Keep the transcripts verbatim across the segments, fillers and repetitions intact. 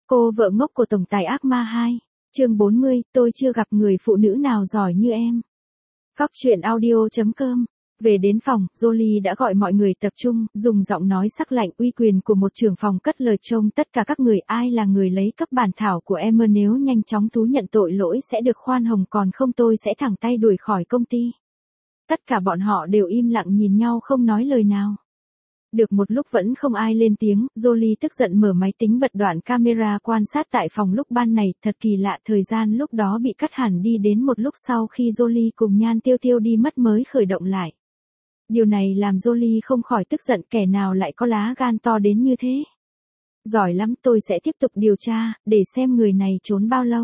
Cô vợ ngốc của tổng tài ác ma hai. Chương bốn mươi, tôi chưa gặp người phụ nữ nào giỏi như em. Góc truyện audio chấm com. Về đến phòng, Jolie đã gọi mọi người tập trung, dùng giọng nói sắc lạnh uy quyền của một trưởng phòng cất lời trông tất cả các người ai là người lấy cấp bản thảo của em nếu nhanh chóng thú nhận tội lỗi sẽ được khoan hồng còn không tôi sẽ thẳng tay đuổi khỏi công ty. Tất cả bọn họ đều im lặng nhìn nhau không nói lời nào. Được một lúc vẫn không ai lên tiếng, Jolie tức giận mở máy tính bật đoạn camera quan sát tại phòng lúc ban này, thật kỳ lạ thời gian lúc đó bị cắt hẳn đi đến một lúc sau khi Jolie cùng Nhan Tiêu Tiêu đi mất mới khởi động lại. Điều này làm Jolie không khỏi tức giận kẻ nào lại có lá gan to đến như thế. Giỏi lắm tôi sẽ tiếp tục điều tra, để xem người này trốn bao lâu.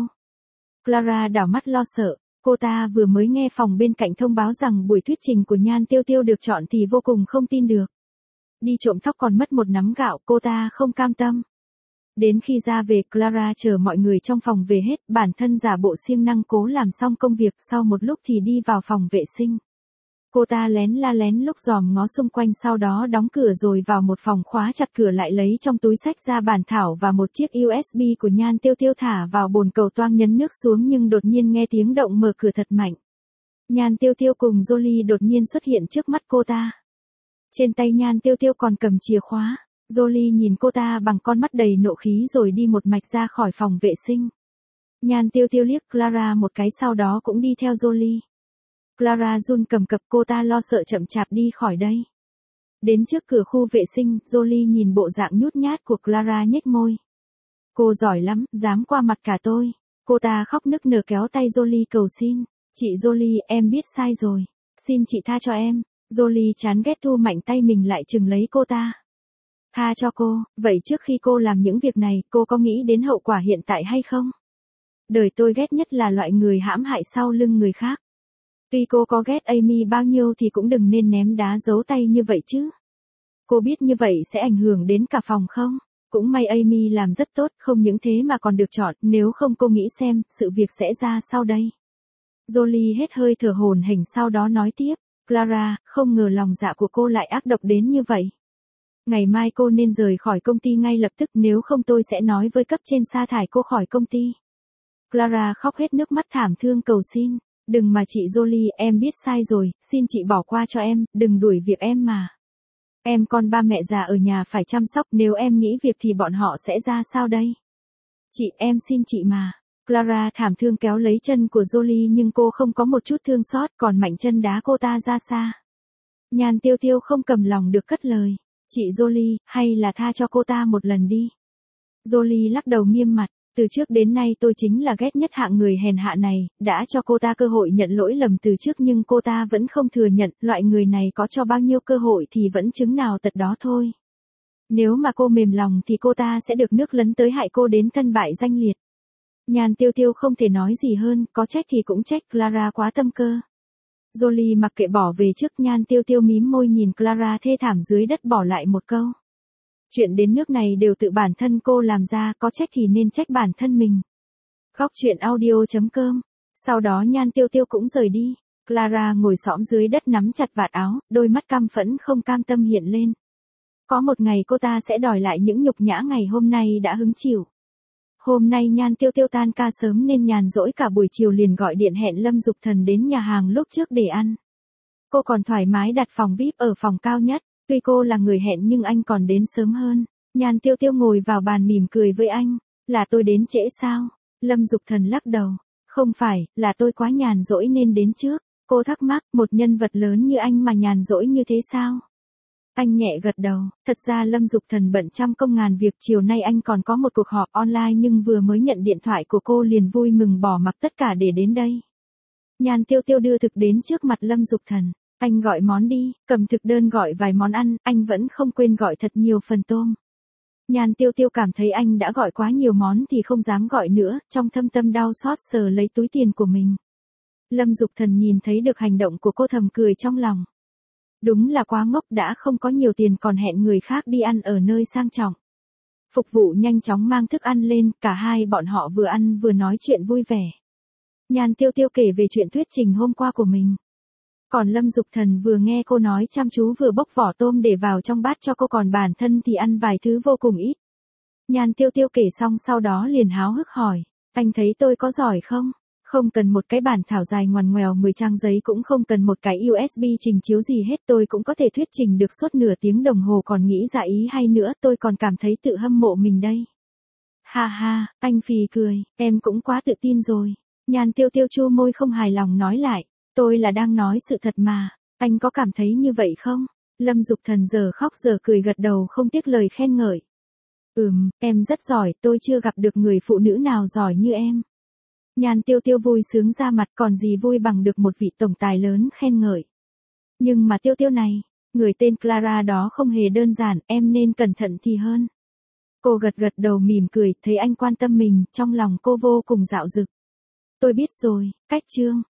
Clara đảo mắt lo sợ, cô ta vừa mới nghe phòng bên cạnh thông báo rằng buổi thuyết trình của Nhan Tiêu Tiêu được chọn thì vô cùng không tin được. Đi trộm thóc còn mất một nắm gạo, cô ta không cam tâm. Đến khi ra về, Clara chờ mọi người trong phòng về hết, bản thân giả bộ siêng năng cố làm xong công việc, sau một lúc thì đi vào phòng vệ sinh. Cô ta lén la lén lúc dòm ngó xung quanh sau đó đóng cửa rồi vào một phòng khóa chặt cửa lại lấy trong túi sách ra bản thảo và một chiếc u ét bê của Nhan Tiêu Tiêu thả vào bồn cầu toang nhấn nước xuống nhưng đột nhiên nghe tiếng động mở cửa thật mạnh. Nhan Tiêu Tiêu cùng Jolie đột nhiên xuất hiện trước mắt cô ta. Trên tay Nhan Tiêu Tiêu còn cầm chìa khóa. Jolie nhìn cô ta bằng con mắt đầy nộ khí rồi đi một mạch ra khỏi phòng vệ sinh. Nhan Tiêu Tiêu liếc Clara một cái sau đó cũng đi theo Jolie. Clara run cầm cập cô ta lo sợ chậm chạp đi khỏi đây. Đến trước cửa khu vệ sinh, Jolie nhìn bộ dạng nhút nhát của Clara nhếch môi. Cô giỏi lắm, dám qua mặt cả tôi. Cô ta khóc nức nở kéo tay Jolie cầu xin. Chị Jolie, em biết sai rồi. Xin chị tha cho em. Jolie chán ghét thu mạnh tay mình lại chừng lấy cô ta. Tha cho cô, vậy trước khi cô làm những việc này, cô có nghĩ đến hậu quả hiện tại hay không? Đời tôi ghét nhất là loại người hãm hại sau lưng người khác. Tuy cô có ghét Amy bao nhiêu thì cũng đừng nên ném đá giấu tay như vậy chứ. Cô biết như vậy sẽ ảnh hưởng đến cả phòng không? Cũng may Amy làm rất tốt, không những thế mà còn được chọn, nếu không cô nghĩ xem, sự việc sẽ ra sau đây. Jolie hết hơi thở hổn hển sau đó nói tiếp. Clara, không ngờ lòng dạ của cô lại ác độc đến như vậy. Ngày mai cô nên rời khỏi công ty ngay lập tức nếu không tôi sẽ nói với cấp trên sa thải cô khỏi công ty. Clara khóc hết nước mắt thảm thương cầu xin. Đừng mà chị Jolie, em biết sai rồi, xin chị bỏ qua cho em, đừng đuổi việc em mà. Em con ba mẹ già ở nhà phải chăm sóc, nếu em nghĩ việc thì bọn họ sẽ ra sao đây? Chị, em xin chị mà. Clara thảm thương kéo lấy chân của Jolie nhưng cô không có một chút thương xót còn mạnh chân đá cô ta ra xa. Nhan Tiêu Tiêu không cầm lòng được cất lời. Chị Jolie, hay là tha cho cô ta một lần đi. Jolie lắc đầu nghiêm mặt. Từ trước đến nay tôi chính là ghét nhất hạng người hèn hạ này, đã cho cô ta cơ hội nhận lỗi lầm từ trước nhưng cô ta vẫn không thừa nhận, loại người này có cho bao nhiêu cơ hội thì vẫn chứng nào tật đó thôi. Nếu mà cô mềm lòng thì cô ta sẽ được nước lấn tới hại cô đến thân bại danh liệt. Nhan Tiêu Tiêu không thể nói gì hơn, có trách thì cũng trách Clara quá tâm cơ. Jolie mặc kệ bỏ về trước Nhan Tiêu Tiêu mím môi nhìn Clara thê thảm dưới đất bỏ lại một câu. Chuyện đến nước này đều tự bản thân cô làm ra, có trách thì nên trách bản thân mình. Góc truyện audio chấm com. Sau đó Nhan Tiêu Tiêu cũng rời đi. Clara ngồi xổm dưới đất nắm chặt vạt áo, đôi mắt căm phẫn không cam tâm hiện lên. Có một ngày cô ta sẽ đòi lại những nhục nhã ngày hôm nay đã hứng chịu. Hôm nay Nhan Tiêu Tiêu tan ca sớm nên nhàn rỗi cả buổi chiều liền gọi điện hẹn Lâm Dục Thần đến nhà hàng lúc trước để ăn. Cô còn thoải mái đặt phòng vi ai pi ở phòng cao nhất, tuy cô là người hẹn nhưng anh còn đến sớm hơn. Nhan Tiêu Tiêu ngồi vào bàn mỉm cười với anh, là tôi đến trễ sao? Lâm Dục Thần lắc đầu, không phải, là tôi quá nhàn rỗi nên đến trước. Cô thắc mắc, một nhân vật lớn như anh mà nhàn rỗi như thế sao? Anh nhẹ gật đầu, thật ra Lâm Dục Thần bận trăm công ngàn việc, chiều nay anh còn có một cuộc họp online nhưng vừa mới nhận điện thoại của cô liền vui mừng bỏ mặc tất cả để đến đây. Nhan Tiêu Tiêu đưa thực đến trước mặt Lâm Dục Thần, anh gọi món đi, cầm thực đơn gọi vài món ăn, anh vẫn không quên gọi thật nhiều phần tôm. Nhan Tiêu Tiêu cảm thấy anh đã gọi quá nhiều món thì không dám gọi nữa, trong thâm tâm đau xót sờ lấy túi tiền của mình. Lâm Dục Thần nhìn thấy được hành động của cô thầm cười trong lòng. Đúng là quá ngốc, đã không có nhiều tiền còn hẹn người khác đi ăn ở nơi sang trọng. Phục vụ nhanh chóng mang thức ăn lên, cả hai bọn họ vừa ăn vừa nói chuyện vui vẻ. Nhan Tiêu Tiêu kể về chuyện thuyết trình hôm qua của mình. Còn Lâm Dục Thần vừa nghe cô nói chăm chú vừa bóc vỏ tôm để vào trong bát cho cô còn bản thân thì ăn vài thứ vô cùng ít. Nhan Tiêu Tiêu kể xong sau đó liền háo hức hỏi, anh thấy tôi có giỏi không? Không cần một cái bản thảo dài ngoằn ngoèo mười trang giấy, cũng không cần một cái u ét bê trình chiếu gì hết, tôi cũng có thể thuyết trình được suốt nửa tiếng đồng hồ, còn nghĩ ra ý hay nữa, tôi còn cảm thấy tự hâm mộ mình đây. Ha ha, anh phì cười, em cũng quá tự tin rồi. Nhan Tiêu Tiêu chu môi không hài lòng nói lại, tôi là đang nói sự thật mà, anh có cảm thấy như vậy không? Lâm Dục Thần giờ khóc giờ cười gật đầu không tiếc lời khen ngợi. Ừm, em rất giỏi, tôi chưa gặp được người phụ nữ nào giỏi như em. Nhan Tiêu Tiêu vui sướng ra mặt, còn gì vui bằng được một vị tổng tài lớn khen ngợi. Nhưng mà Tiêu Tiêu này, người tên Clara đó không hề đơn giản, em nên cẩn thận thì hơn. Cô gật gật đầu mỉm cười, thấy anh quan tâm mình, trong lòng cô vô cùng dạo dực. Tôi biết rồi, cách chương.